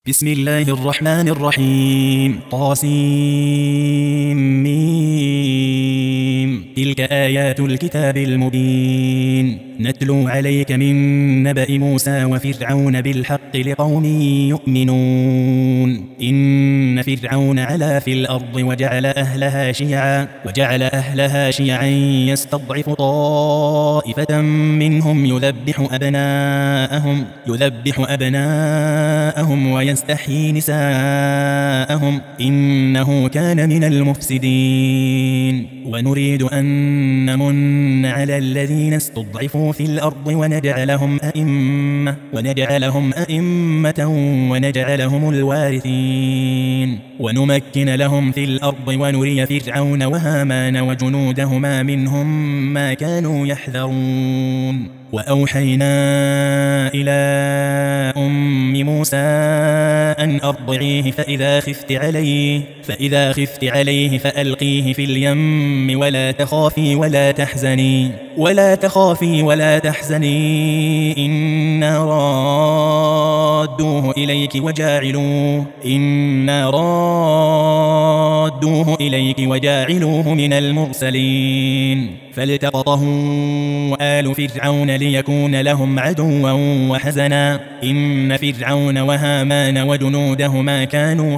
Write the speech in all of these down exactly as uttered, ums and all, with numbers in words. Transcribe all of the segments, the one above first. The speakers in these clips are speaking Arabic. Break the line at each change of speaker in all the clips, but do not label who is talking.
بسم الله الرحمن الرحيم طاسيم تلك آيات الكتاب المبين نتلو عليك من نبأ موسى وفرعون بالحق لقوم يؤمنون إن فرعون علا في الأرض وجعل أهلها شيعا وجعل أهلها شيعا يستضعف طائفة منهم يذبح أبناءهم يذبح أبناءهم ويستحيي نساءهم إنه كان من المفسدين ونريد أن نمن على الذين استضعفوا في الأرض ونجعلهم أئمة ونجعلهم أئمة ونجعلهم الوارثين ونمكن لهم في الأرض ونري فرعون وهامان وجنودهما منهم ما كانوا يحذرون وأوحينا إلى أم موسى أن أرضعيه فإذا خفت عليه فإذا خفت عليه فألقيه في اليم ولا تخافي ولا تحزني ولا تخافي ولا تحزني إنا رادوه إليك وجاعلوه إنا رادوه إليك وجاعلوه من المرسلين فالتقطه آل فرعون ليكون لهم عدوا وحزنا إن فرعون وهامان وجنودهما كانوا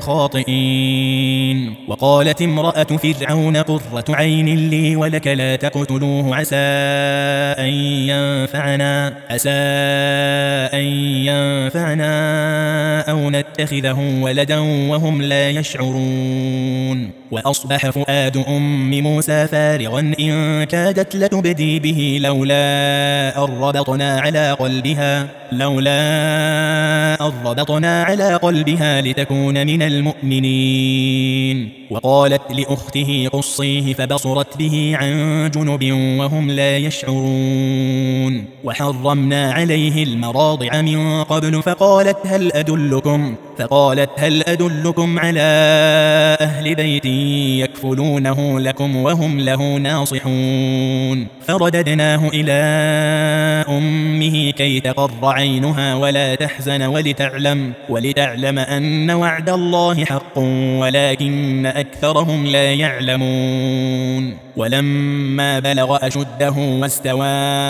خاطئين وقالت امرأة فرعون قرة عين لي ولك لا تقتلوه عسى أن ينفعنا عسى أن ينفعنا أو نتخذه ولدا وهم لا يشعرون وأصبح فؤاد أم موسى فارغا إن كادت لتبدي به لولا أن ربطنا على قلبها لولا أن ربطنا على قلبها لتكون من المؤمنين وقالت لأخته قصيه فبصرت به عن جنب وهم لا يشعرون وحرمنا عليه المراضع من قبل فقالت هل أدلكم فقالت هل أدلكم على أهل بيت يكفلونه لكم وهم له ناصحون فرددناه إلى أمه كي تقر عينها ولا تحزن ولتعلم ولتعلم أن وعد الله حق ولكن أكثرهم لا يعلمون ولما بلغ أشده واستوى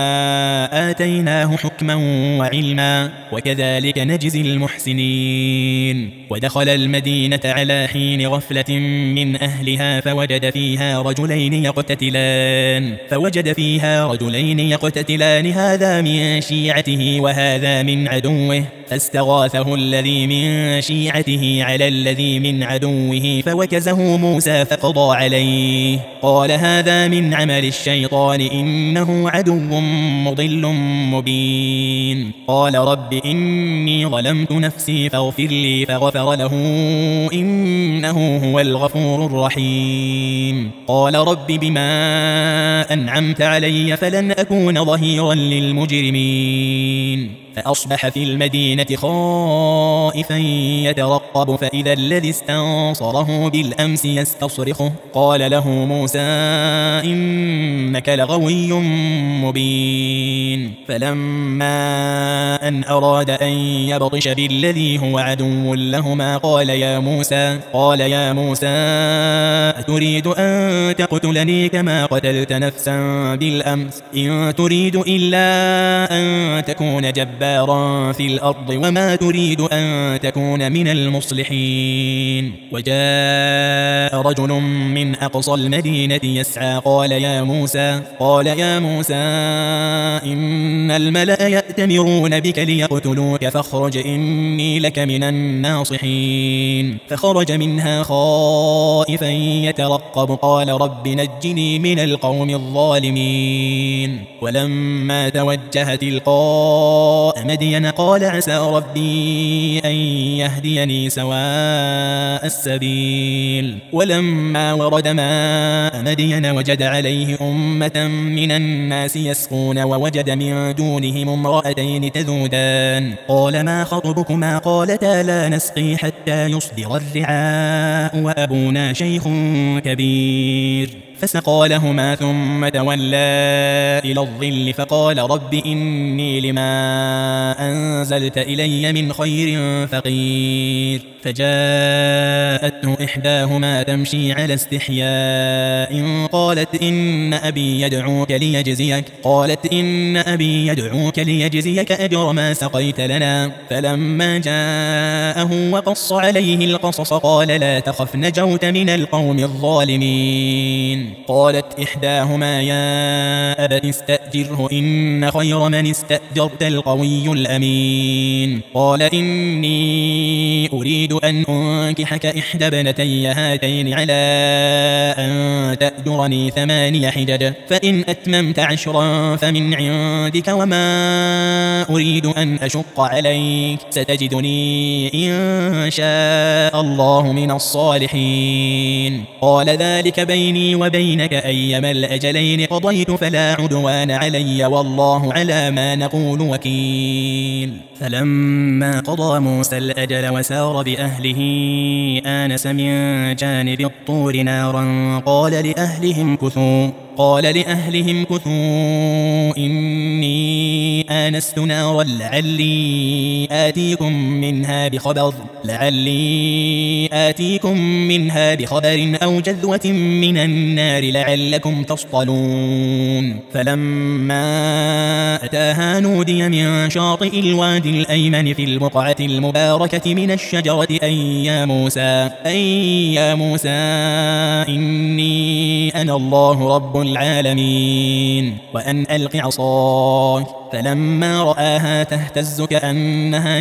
آتيناه حكما وعلما وكذلك نجزي المحسنين ودخل المدينة على حين غفلة من أهلها فوجد فيها رجلين يقتتلان فوجد فيها رجلين يقتتلان هذا من شيعته وهذا من عدوه فاستغاثه الذي من شيعته على الذي من عدوه فوكزه موسى فقضى عليه قال هذا من عمل الشيطان إنه عدو مضل مبين قال رب إني ظلمت نفسي فاغفر لي فغفر له إنه هو الغفور الرحيم قال رب بما أنعمت علي فلن أكون ظهيرا للمجرمين فأصبح في المدينة خائفا يترقب فإذا الذي استنصره بالأمس يستصرخه قال له موسى إنك لغوي مبين فلما أن أراد أن يبطش بالذي هو عدو لهما قال يا موسى قال يا موسى أتريد أن تقتلني كما قتلت نفسا بالأمس إن تريد إلا أن تكون جبارا في الأرض وما تريد أن تكون من المصلحين وجاء رجل من أقصى المدينة يسعى قال يا موسى قال يا موسى إن الملأ يأتمرون بك ليقتلوك فاخرج إني لك من الناصحين فخرج منها خائفا يترقب قال رب نجني من القوم الظالمين ولما توجه تلقاء مدين قال عسى ربي أن يهديني سواء السبيل ولما ورد ماء مدين وجد عليه أمة من الناس يسقون ووجد من دونهم امرأتين تذودان قال ما خطبكما قالتا لا نسقي حتى يصدر الرعاء وأبونا شيخ كبير فسقى لهما ثم تولى إلى الظل فقال رب إني لما أنزلت إلي من خير فقير. فجاءته إحداهما تمشي على استحياء قالت إن أبي يدعوك ليجزيك قالت إن أبي يدعوك ليجزيك أجر ما سقيت لنا. فلما جاءه وقص عليه القصص قال لا تخف نجوت من القوم الظالمين. قالت إحداهما يا أبت استأجره إن خير من استأجرت القوي الأمين. قال إني أريد أن أنكحك إحدى ابنتي هاتين على أن تأجرني ثماني حجج فإن أتممت عشرا فمن عندك وما أريد أن أشق عليك ستجدني إن شاء الله من الصالحين. قال ذلك بيني وبينك أيما الأجلين قضيت فلا عدوان علي والله على ما نقول وكيل. فلما قضى موسى الأجل وسار بأهله آنس من جانب الطور نارا قال لأهلهم كثوا قال لأهلهم كثوا إني آنست نارا لعلي آتيكم منها بخبر لعلي آتيكم منها بخبر أو جذوة من النار لعلكم تصطلون. فلما أتاها نودي من شاطئ الوادي الأيمن في البقعة المباركة من الشجرة أي يا موسى أي يا موسى إني أنا الله رب العالمين وأن ألق عصاك. فلما رآها تهتز كأنها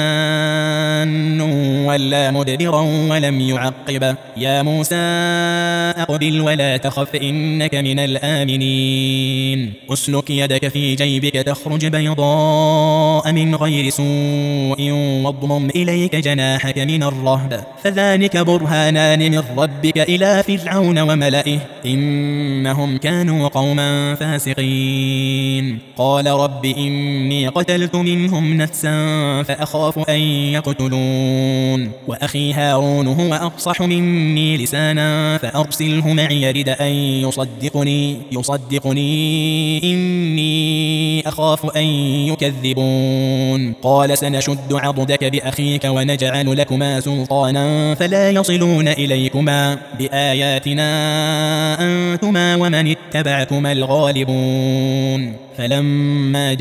جان ولا مدبرا ولم يعقب يا موسى أقبل ولا تخف إنك من الآمنين. أسلك يدك في جيبك تخرج بيضاء من غير سوء واضمم إليك جناحك من الرهب فذلك برهانان من ربك إلى فرعون وملئه إنهم كانوا قوما فاسقين. قال رب إني قتلت منهم نفسا فأخاف أن يقتلون وأخي هارون هو أفصح مني لسانا فأرسله معي يرد أن يصدقني يصدقني إني أخاف أن يكذبون. قال سنشد عضدك بأخيك ونجعل لكما سلطانا فلا يصلون إليكما بآياتنا أنتما ومن اتبعكما الغالبون. فلما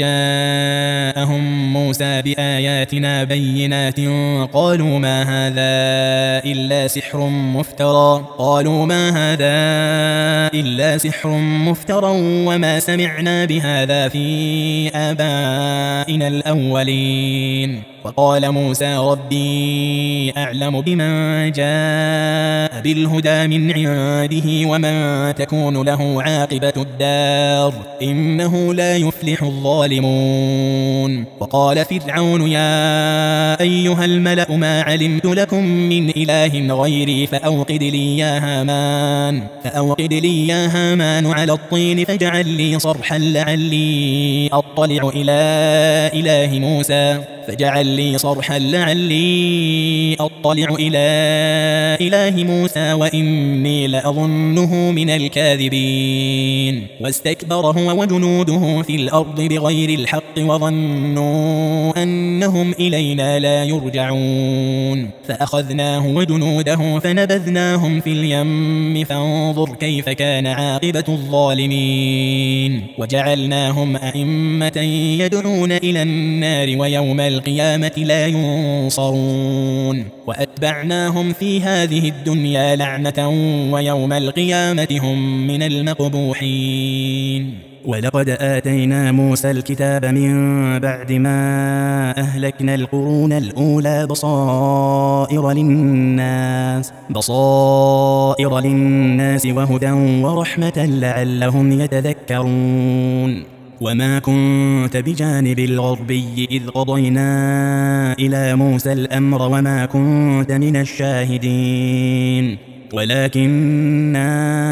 جاءهم موسى بآياتنا بينات قالوا ما هذا إلا سحر مفترى قالوا ما هذا إلا سحر مفترى وما سمعنا بهذا في آبائنا الأولين. وقال موسى ربي أعلم بمن جاء بالهدى من عنده ومن تكون له عاقبة الدار إنه لا يفلح الظالمون. وقال فرعون يا أيها الملأ ما علمت لكم من إله غيري فأوقد لي يا هامان فأوقد لي يا هامان على الطين فاجعل لي صرحا لعلي أطلع إلى إله موسى فاجعل لي صرحا لعلي أطلع إلى إله موسى وإني لأظنه من الكاذبين. واستكبر هو وجنوده في الأرض بغير الحق وظنوا أنهم إلينا لا يرجعون فأخذناه وجنوده فنبذناهم في اليم فانظر كيف كان عاقبة الظالمين. وجعلناهم أئمة يدعون إلى النار ويوم القيامة لا ينصرون. وأتبعناهم في هذه الدنيا لعنة ويوم القيامة هم من المقبوحين. ولقد آتينا موسى الكتاب من بعد ما أهلكنا القرون الأولى بصائر للناس بصائر للناس وهدى ورحمة لعلهم يتذكرون. وما كنت بجانب الغربي إذ قضينا إلى موسى الأمر وما كنت من الشاهدين ولكننا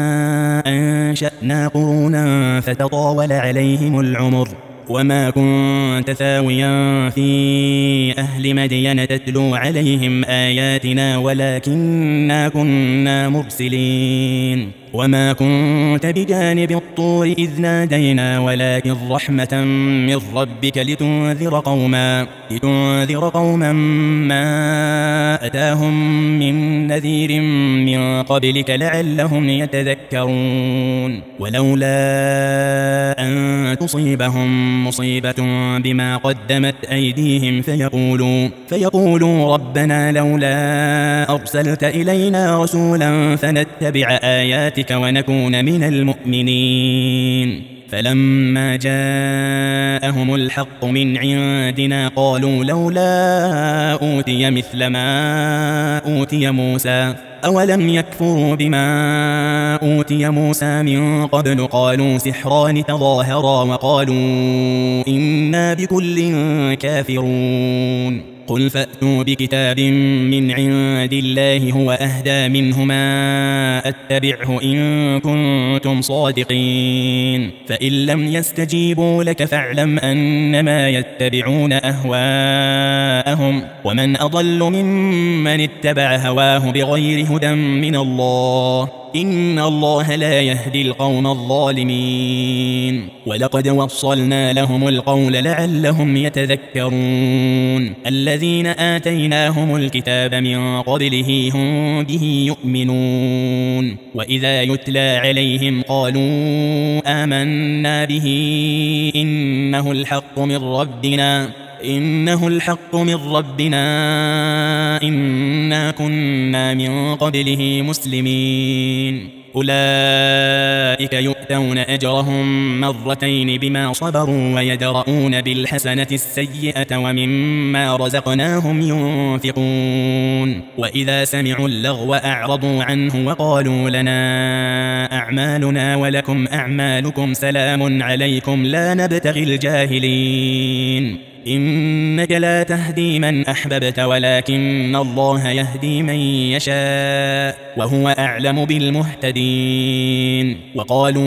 أنشأنا قرونا فتطاول عليهم العمر وما كنت ثاويا في أهل مدين تتلو عليهم آياتنا ولكننا كنا مرسلين. وما كنت بجانب الطور إذ نادينا ولكن رحمة من ربك لتنذر قوما لتنذر قوما ما أتاهم من نذير من قبلك لعلهم يتذكرون ولولا أن تصيبهم مصيبة بما قدمت أيديهم فيقولوا فيقولوا ربنا لولا أرسلت إلينا رسولا فنتبع آياتك ونكون من المؤمنين فلما جاءهم الحق من عندنا قالوا لولا أوتي مثل ما أوتي موسى أولم يكفروا بما أوتي موسى من قبل قالوا سحران تظاهرا وقالوا إنا بكل كافرون قل فأتوا بكتاب من عند الله هو أهدى منهما أتبعه إن كنتم صادقين فإن لم يستجيبوا لك فاعلم أنما يتبعون أهواءهم ومن أضل ممن اتبع هواه بغير هدى من الله إن الله لا يهدي القوم الظالمين ولقد وصلنا لهم القول لعلهم يتذكرون الذين آتيناهم الكتاب من قبله هم به يؤمنون وإذا يتلى عليهم قالوا آمنا به إنه الحق من ربنا إنه الحق من ربنا إنا كنا من قبله مسلمين أولئك يؤتون أجرهم مرتين بما صبروا ويدرؤون بالحسنة السيئة ومما رزقناهم ينفقون وإذا سمعوا اللغو أعرضوا عنه وقالوا لنا أعمالنا ولكم أعمالكم سلام عليكم لا نبتغي الجاهلين إنك لا تهدي من أحببت ولكن الله يهدي من يشاء وهو أعلم بالمهتدين وقالوا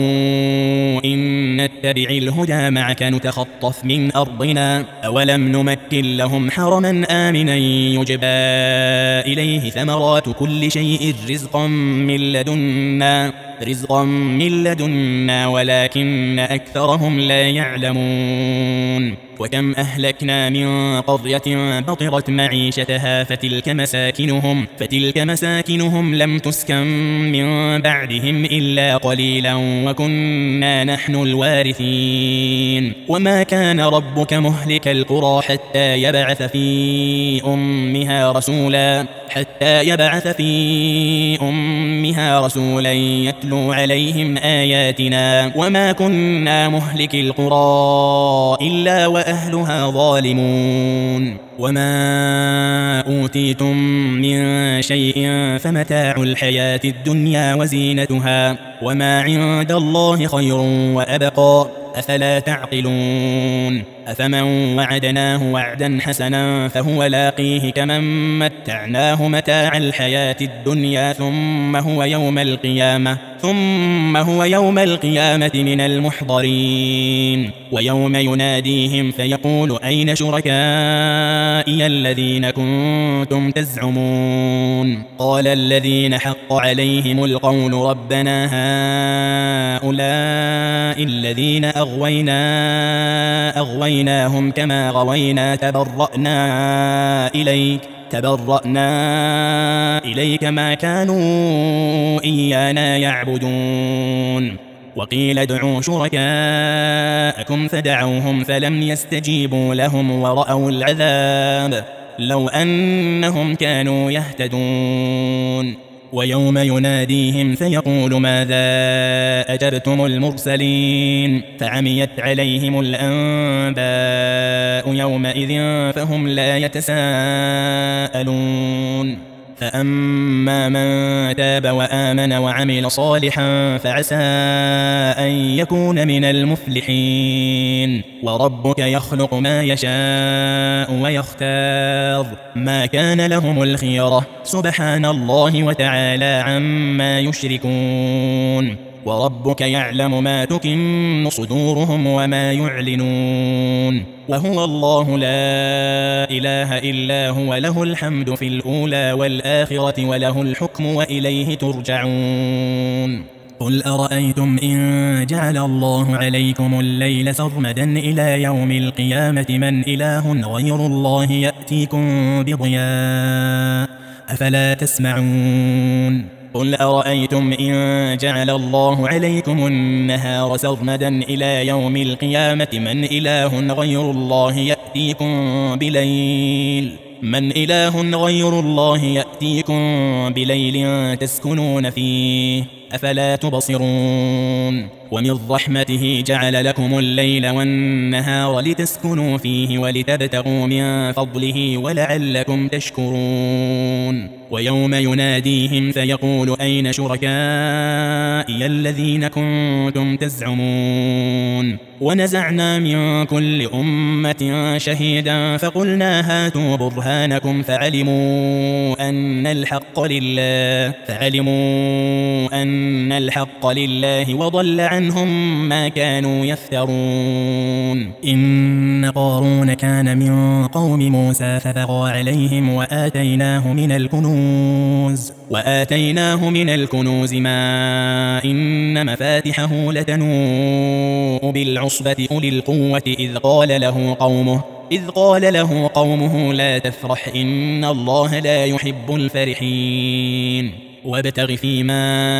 إن نتبع الهدى معك نتخطف من أرضنا أولم نمكن لهم حرما آمنا يجبى إليه ثمرات كل شيء رزقا من لدنا رزقا من لدنا ولكن أكثرهم لا يعلمون وكم أهلكنا من قرية بطرت معيشتها فتلك مساكنهم فتلك مساكنهم لم تسكن من بعدهم إلا قليلا وكنا نحن الوارثين وما كان ربك مهلك القرى حتى يبعث في أمها رسولا حتى يبعث في أمها رسولا يتلو عليهم آياتنا وما كنا مهلك القرى إلا وأهلها ظالمون وما أوتيتم من شيء فمتاع الحياة الدنيا وزينتها وما عند الله خير وأبقى أفلا تعقلون أفمن وعدناه وعدا حسنا فهو لاقيه كمن متعناه متاع الحياة الدنيا ثم هو يوم القيامة ثم هو يوم القيامة من المحضرين ويوم يناديهم فيقول أين شركائي الذين كنتم تزعمون قال الذين حق عليهم القول ربنا هؤلاء الذين أغوينا أغويناهم كما غوينا تبرأنا إليك تبرأنا إليك ما كانوا إيانا يعبدون وقيل ادعوا شركاءكم فدعوهم فلم يستجيبوا لهم ورأوا العذاب لو أنهم كانوا يهتدون ويوم يناديهم فيقول ماذا أجبتم المرسلين فعميت عليهم الأنباء يومئذ فهم لا يتساءلون فأما من تاب وآمن وعمل صالحا فعسى أن يكون من المفلحين وربك يخلق ما يشاء ويختار ما كان لهم الخيرة سبحان الله وتعالى عما يشركون وربك يعلم ما تكن صدورهم وما يعلنون وهو الله لا إله إلا هو له الحمد في الأولى والآخرة وله الحكم وإليه ترجعون قل أرأيتم إن جعل الله عليكم الليل سرمدا إلى يوم القيامة من إله غير الله يأتيكم بضياء أفلا تسمعون قل أرأيتم إن جعل الله عليكم النهار سرمدا إلى يوم القيامة من إله غير الله يأتيكم بليل من إله غير الله يأتيكم بليل تسكنون فيه أفلا تبصرون ومن رحمته جعل لكم الليل والنهار لتسكنوا فيه ولتبتغوا من فضله ولعلكم تشكرون ويوم يناديهم فيقول أين شركائي الذين كنتم تزعمون ونزعنا من كل أمة شهيدا فقلنا هاتوا برهانكم فعلموا أن الحق لله فعلموا أن الحق لله وضل عنهم ما كانوا يفترون إن قارون كان من قوم موسى فبغى عليهم وآتيناه من الكنوز وآتيناه من الكنوز ما إن مفاتحه لتنوء بالعصبة أولي القوة إذ قال له قومه إذ قال له قومه لا تفرح إن الله لا يحب الفرحين وابتغ فيما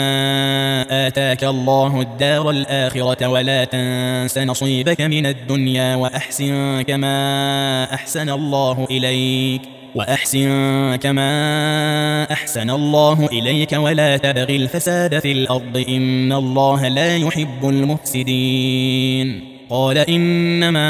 آتاك الله الدار الآخرة ولا تنس نصيبك من الدنيا وأحسن كما أحسن الله إليك وأحسن كما أحسن الله إليك ولا تبغ الفساد في الأرض إن الله لا يحب المفسدين قال إنما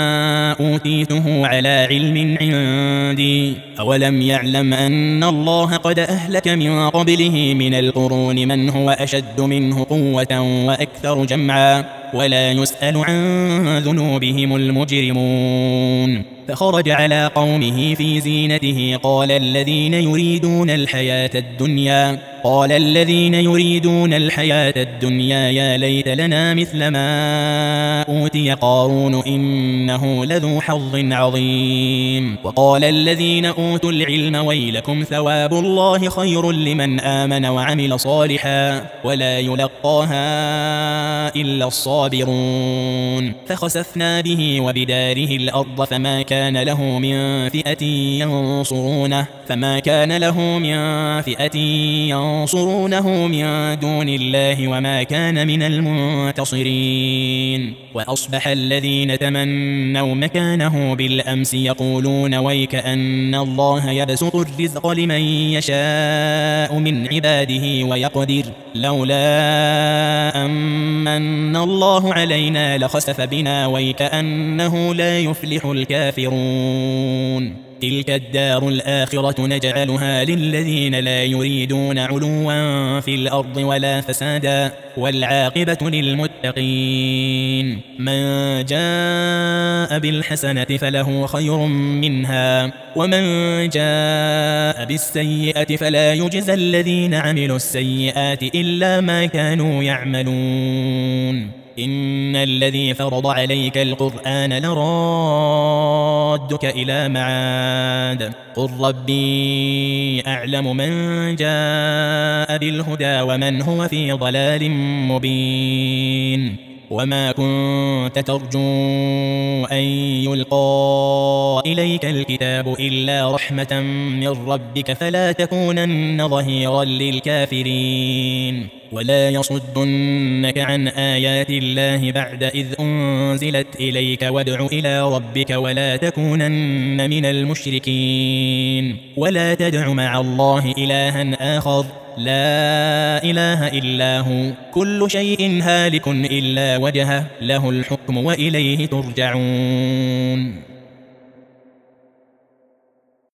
أوتيته على علم عندي أولم يعلم أن الله قد أهلك من قبله من القرون من هو أشد منه قوة وأكثر جمعا ولا يسأل عن ذنوبهم المجرمون فخرج على قومه في زينته قال الذين يريدون الحياة الدنيا قال الذين يريدون الحياة الدنيا يا ليت لنا مثل ما أوتي قارون إنه لذو حظ عظيم وقال الذين أوتوا العلم ويلكم ثواب الله خير لمن آمن وعمل صالحا ولا يلقاها إلا الصابرون فخسفنا به وبداره الأرض فما كان له من فئة ينصرونه فما كان له من فئة ينصرونه من دون الله وما كان من المنتصرين وأصبح الذين تمنوا مكانه بالأمس يقولون ويك أن الله يبسط الرزق لمن يشاء من عباده ويقدر لولا أمن الله علينا لخسف بنا ويك أنه لا يفلح الكافرون تلك الدار الآخرة نجعلها للذين لا يريدون علوا في الأرض ولا فسادا والعاقبة للمتقين من جاء بالحسنة فله خير منها ومن جاء بالسيئة فلا يجزى الذين عملوا السيئات إلا ما كانوا يعملون إن الذي فرض عليك القرآن لرادك إلى معاد قل ربي أعلم من جاء بالهدى ومن هو في ضلال مبين وما كنت ترجو أن يلقى إليك الكتاب إلا رحمة من ربك فلا تكونن ظهيرا للكافرين ولا يصدنك عن آيات الله بعد إذ أنزلت إليك وادع إلى ربك ولا تكونن من المشركين ولا تدع مع الله إلها آخر لا إله إلا هو كل شيء هالك إلا وجهه له الحكم وإليه ترجعون